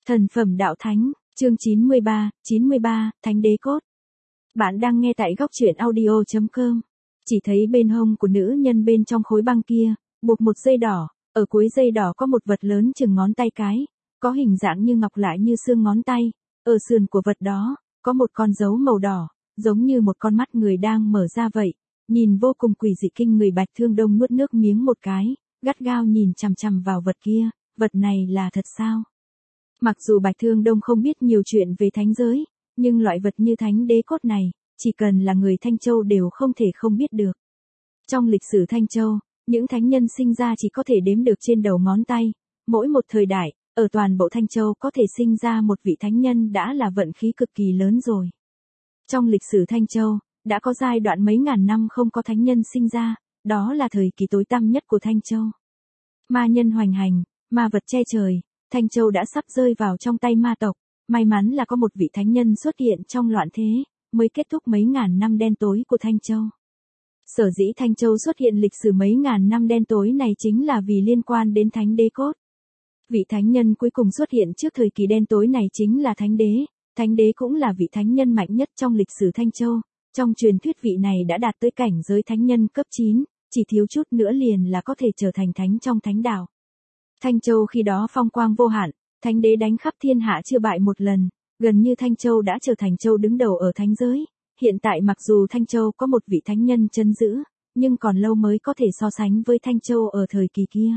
Thần phẩm đạo thánh, chương 93, Thánh đế cốt. Bạn đang nghe tại góc truyện audio.com. Chỉ thấy bên hông của nữ nhân bên trong khối băng kia, buộc một dây đỏ, ở cuối dây đỏ có một vật lớn chừng ngón tay cái, có hình dạng như ngọc lại như xương ngón tay, ở sườn của vật đó, có một con dấu màu đỏ, giống như một con mắt người đang mở ra vậy, nhìn vô cùng quỷ dị kinh người. Bạch Thương Đông nuốt nước miếng một cái, gắt gao nhìn chằm chằm vào vật kia, vật này là thật sao? Mặc dù Bạch Thương Đông không biết nhiều chuyện về thánh giới, nhưng loại vật như thánh đế cốt này, chỉ cần là người Thanh Châu đều không thể không biết được. Trong lịch sử Thanh Châu, những thánh nhân sinh ra chỉ có thể đếm được trên đầu ngón tay, mỗi một thời đại, ở toàn bộ Thanh Châu có thể sinh ra một vị thánh nhân đã là vận khí cực kỳ lớn rồi. Trong lịch sử Thanh Châu, đã có giai đoạn mấy ngàn năm không có thánh nhân sinh ra, đó là thời kỳ tối tăm nhất của Thanh Châu. Ma nhân hoành hành, ma vật che trời, Thanh Châu đã sắp rơi vào trong tay ma tộc, may mắn là có một vị thánh nhân xuất hiện trong loạn thế, mới kết thúc mấy ngàn năm đen tối của Thanh Châu. Sở dĩ Thanh Châu xuất hiện lịch sử mấy ngàn năm đen tối này chính là vì liên quan đến thánh đế cốt. Vị thánh nhân cuối cùng xuất hiện trước thời kỳ đen tối này chính là thánh đế cũng là vị thánh nhân mạnh nhất trong lịch sử Thanh Châu, trong truyền thuyết vị này đã đạt tới cảnh giới thánh nhân cấp 9, chỉ thiếu chút nữa liền là có thể trở thành thánh trong thánh đạo. Thanh Châu khi đó phong quang vô hạn, thánh đế đánh khắp thiên hạ chưa bại một lần, gần như Thanh Châu đã trở thành châu đứng đầu ở thánh giới. Hiện tại mặc dù Thanh Châu có một vị thánh nhân trấn giữ, nhưng còn lâu mới có thể so sánh với Thanh Châu ở thời kỳ kia.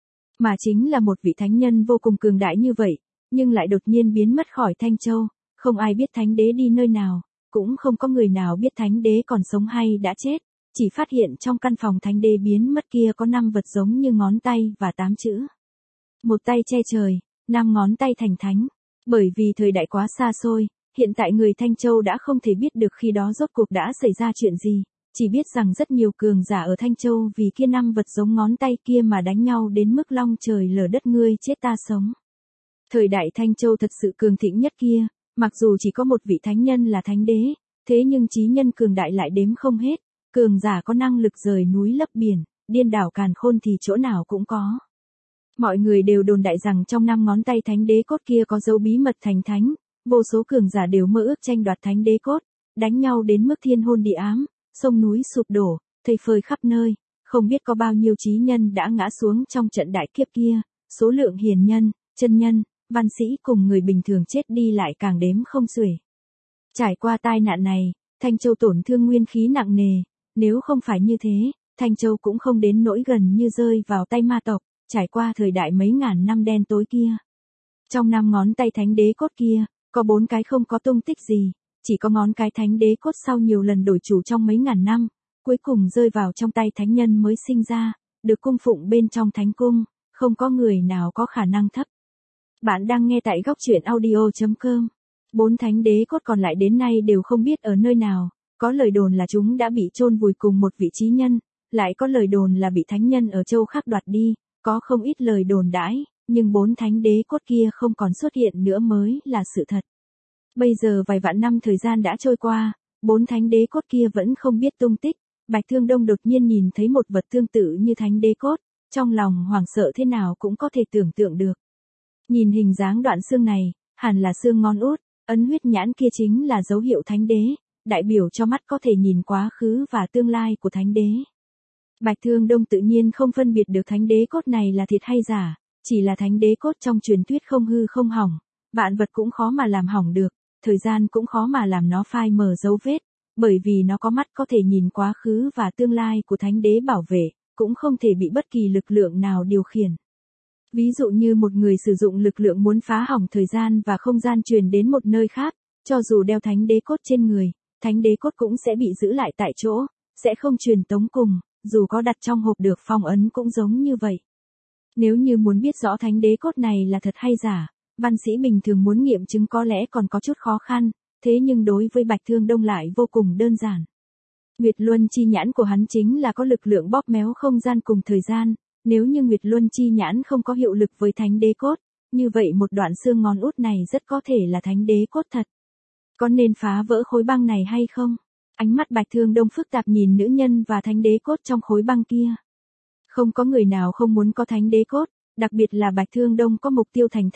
Mà chính là một vị thánh nhân vô cùng cường đại như vậy, nhưng lại đột nhiên biến mất khỏi Thanh Châu, không ai biết thánh đế đi nơi nào, cũng không có người nào biết thánh đế còn sống hay đã chết, chỉ phát hiện trong căn phòng thánh đế biến mất kia có 5 vật giống như ngón tay và 8 chữ. Một tay che trời, 5 ngón tay thành thánh. Bởi vì thời đại quá xa xôi, hiện tại người Thanh Châu đã không thể biết được khi đó rốt cuộc đã xảy ra chuyện gì, chỉ biết rằng rất nhiều cường giả ở Thanh Châu vì kia 5 vật giống ngón tay kia mà đánh nhau đến mức long trời lở đất, ngươi chết ta sống. Thời đại Thanh Châu thật sự cường thịnh nhất kia, mặc dù chỉ có một vị thánh nhân là thánh đế, thế nhưng chí nhân cường đại lại đếm không hết, cường giả có năng lực rời núi lấp biển, điên đảo càn khôn thì chỗ nào cũng có. Mọi người đều đồn đại rằng trong 5 ngón tay thánh đế cốt kia có dấu bí mật thành thánh, vô số cường giả đều mơ ước tranh đoạt thánh đế cốt, đánh nhau đến mức thiên hôn địa ám, sông núi sụp đổ, thây phơi khắp nơi, không biết có bao nhiêu chí nhân đã ngã xuống trong trận đại kiếp kia, số lượng hiền nhân, chân nhân, văn sĩ cùng người bình thường chết đi lại càng đếm không xuể. Trải qua tai nạn này, Thanh Châu tổn thương nguyên khí nặng nề, nếu không phải như thế, Thanh Châu cũng không đến nỗi gần như rơi vào tay ma tộc, trải qua thời đại mấy ngàn năm đen tối kia. Trong 5 ngón tay thánh đế cốt kia, có 4 cái không có tung tích gì, chỉ có ngón cái thánh đế cốt sau nhiều lần đổi chủ trong mấy ngàn năm, cuối cùng rơi vào trong tay thánh nhân mới sinh ra, được cung phụng bên trong thánh cung, không có người nào có khả năng thấp. Bạn đang nghe tại góc truyện audio.com. 4 thánh đế cốt còn lại đến nay đều không biết ở nơi nào, có lời đồn là chúng đã bị chôn vùi cùng một vị chí nhân, lại có lời đồn là bị thánh nhân ở châu khác đoạt đi, có không ít lời đồn đãi, nhưng 4 thánh đế cốt kia không còn xuất hiện nữa mới là sự thật. Bây giờ vài vạn năm thời gian đã trôi qua, 4 thánh đế cốt kia vẫn không biết tung tích, Bạch Thương Đông đột nhiên nhìn thấy một vật tương tự như thánh đế cốt, trong lòng hoảng sợ thế nào cũng có thể tưởng tượng được. Nhìn hình dáng đoạn xương này, hẳn là xương ngón út, ấn huyết nhãn kia chính là dấu hiệu thánh đế, đại biểu cho mắt có thể nhìn quá khứ và tương lai của thánh đế. Bạch Thương Đông tự nhiên không phân biệt được thánh đế cốt này là thiệt hay giả, chỉ là thánh đế cốt trong truyền thuyết không hư không hỏng, vạn vật cũng khó mà làm hỏng được, thời gian cũng khó mà làm nó phai mờ dấu vết, bởi vì nó có mắt có thể nhìn quá khứ và tương lai của thánh đế bảo vệ, cũng không thể bị bất kỳ lực lượng nào điều khiển. Ví dụ như một người sử dụng lực lượng muốn phá hỏng thời gian và không gian truyền đến một nơi khác, cho dù đeo thánh đế cốt trên người, thánh đế cốt cũng sẽ bị giữ lại tại chỗ, sẽ không truyền tống cùng, dù có đặt trong hộp được phong ấn cũng giống như vậy. Nếu như muốn biết rõ thánh đế cốt này là thật hay giả, văn sĩ bình thường muốn nghiệm chứng có lẽ còn có chút khó khăn, thế nhưng đối với Bạch Thương Đông lại vô cùng đơn giản. Nguyệt Luân chi nhãn của hắn chính là có lực lượng bóp méo không gian cùng thời gian, nếu như Nguyệt Luân chi nhãn không có hiệu lực với thánh đế cốt, như vậy một đoạn xương ngón út này rất có thể là thánh đế cốt thật. Có nên phá vỡ khối băng này hay không? Ánh mắt Bạch Thương Đông phức tạp nhìn nữ nhân và thánh đế cốt trong khối băng kia. Không có người nào không muốn có thánh đế cốt, đặc biệt là Bạch Thương Đông có mục tiêu thành thánh,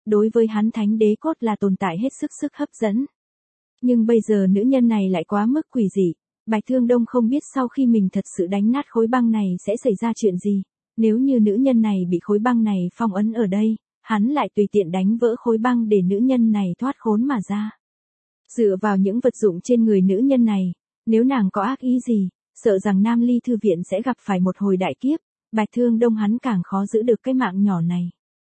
đối với hắn thánh đế cốt là tồn tại hết sức hấp dẫn. Nhưng bây giờ nữ nhân này lại quá mức quỷ dị, Bạch Thương Đông không biết sau khi mình thật sự đánh nát khối băng này sẽ xảy ra chuyện gì, nếu như nữ nhân này bị khối băng này phong ấn ở đây, hắn lại tùy tiện đánh vỡ khối băng để nữ nhân này thoát khốn mà ra. Dựa vào những vật dụng trên người nữ nhân này, nếu nàng có ác ý gì, sợ rằng Nam Ly Thư Viện sẽ gặp phải một hồi đại kiếp, Bạch Thương Đông hắn càng khó giữ được cái mạng nhỏ này.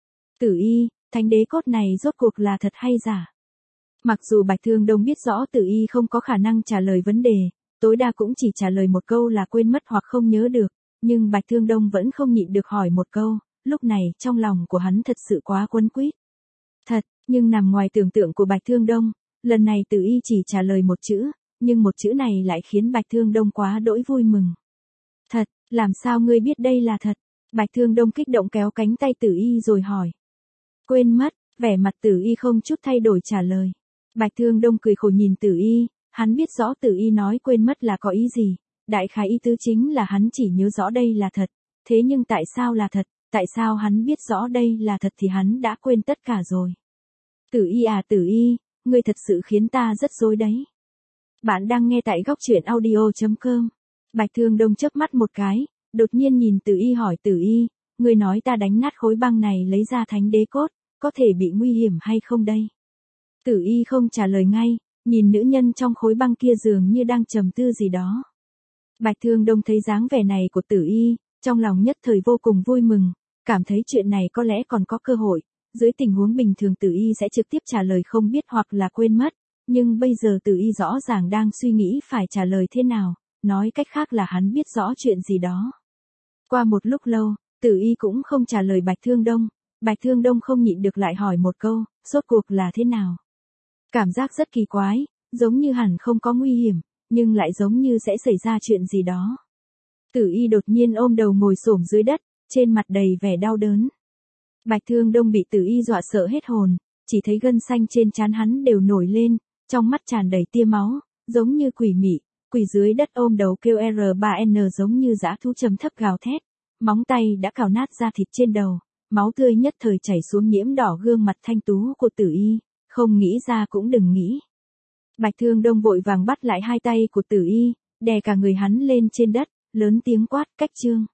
Tử Y, thánh đế cốt này rốt cuộc là thật hay giả? Mặc dù Bạch Thương Đông biết rõ Tử Y không có khả năng trả lời vấn đề, tối đa cũng chỉ trả lời một câu là quên mất hoặc không nhớ được, nhưng Bạch Thương Đông vẫn không nhịn được hỏi một câu, lúc này trong lòng của hắn thật sự quá quấn quýt. Thật, nhưng nằm ngoài tưởng tượng của Bạch Thương Đông, lần này Tử Y chỉ trả lời một chữ, nhưng một chữ này lại khiến Bạch Thương Đông quá đỗi vui mừng. Thật, làm sao ngươi biết đây là thật? Bạch Thương Đông kích động kéo cánh tay Tử Y rồi hỏi. Quên mất, vẻ mặt Tử Y không chút thay đổi trả lời. Bạch Thương Đông cười khổ nhìn Tử Y, hắn biết rõ Tử Y nói quên mất là có ý gì, đại khái ý tứ chính là hắn chỉ nhớ rõ đây là thật, thế nhưng tại sao là thật, tại sao hắn biết rõ đây là thật thì hắn đã quên tất cả rồi. Tử Y à Tử Y, ngươi thật sự khiến ta rất rối đấy. Bạn đang nghe tại góc truyện audio.com. Bạch Thương Đông chớp mắt một cái, đột nhiên nhìn Tử Y hỏi Tử Y, ngươi nói ta đánh nát khối băng này lấy ra thánh đế cốt, có thể bị nguy hiểm hay không đây? Tử Y không trả lời ngay, nhìn nữ nhân trong khối băng kia dường như đang trầm tư gì đó. Bạch Thương Đông thấy dáng vẻ này của Tử Y, trong lòng nhất thời vô cùng vui mừng, cảm thấy chuyện này có lẽ còn có cơ hội, dưới tình huống bình thường Tử Y sẽ trực tiếp trả lời không biết hoặc là quên mất, nhưng bây giờ Tử Y rõ ràng đang suy nghĩ phải trả lời thế nào, nói cách khác là hắn biết rõ chuyện gì đó. Qua một lúc lâu, Tử Y cũng không trả lời Bạch Thương Đông, Bạch Thương Đông không nhịn được lại hỏi một câu, rốt cuộc là thế nào? Cảm giác rất kỳ quái, giống như hẳn không có nguy hiểm, nhưng lại giống như sẽ xảy ra chuyện gì đó. Tử Y đột nhiên ôm đầu ngồi xổm dưới đất, trên mặt đầy vẻ đau đớn. Bạch Thương Đông bị Tử Y dọa sợ hết hồn, chỉ thấy gân xanh trên trán hắn đều nổi lên, trong mắt tràn đầy tia máu, giống như quỷ mị, quỷ dưới đất ôm đầu kêu R3N giống như dã thú trầm thấp gào thét, móng tay đã cào nát da thịt trên đầu, máu tươi nhất thời chảy xuống nhiễm đỏ gương mặt thanh tú của Tử Y, không nghĩ ra cũng đừng nghĩ. Bạch Thương Đông vội vàng bắt lại hai tay của Tử Y, đè cả người hắn lên trên đất, lớn tiếng quát cách chương.